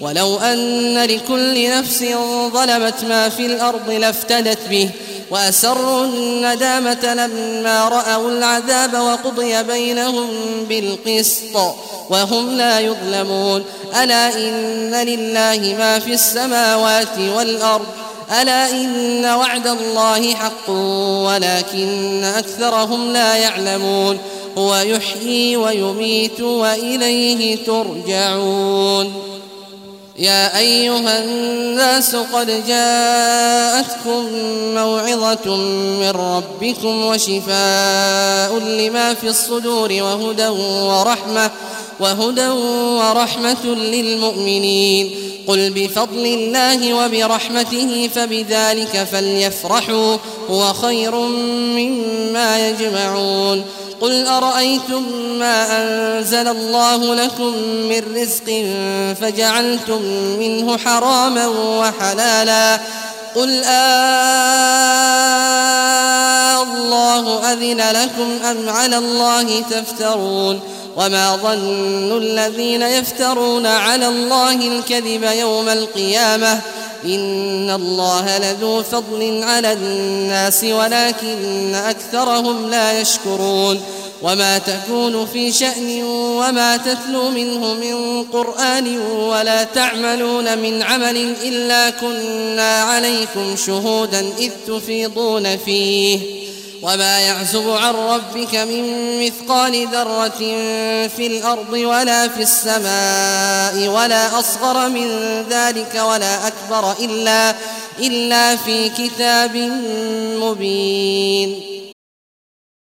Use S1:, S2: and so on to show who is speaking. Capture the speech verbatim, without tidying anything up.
S1: ولو أن لكل نفس ظلمت ما في الأرض لافتدت به وأسروا الندامة لما رأوا العذاب وقضي بينهم بالقسط وهم لا يظلمون. ألا إن لله ما في السماوات والأرض ألا إن وعد الله حق ولكن أكثرهم لا يعلمون. هو يحيي ويميت وإليه ترجعون. يا أيها الناس قد جاءتكم موعظة من ربكم وشفاء لما في الصدور وهدى ورحمة وهدى ورحمة للمؤمنين. قل بفضل الله وبرحمته فبذلك فليفرحوا هو خير مما يجمعون. قل أرأيتم ما أنزل الله لكم من رزق فجعلتم منه حراما وحلالا قل آه الله أذن لكم أم على الله تفترون. وما ظن الذين يفترون على الله الكذب يوم القيامة إن الله لذو فضل على الناس ولكن أكثرهم لا يشكرون. وما تكون في شأن وما تتلو منه من قرآن ولا تعملون من عمل إلا كنا عليكم شهودا إذ تفيضون فيه وما يعزب عن ربك من مثقال ذرة في الأرض ولا في السماء ولا أصغر من ذلك ولا أكبر إلا, إلا في كتاب مبين.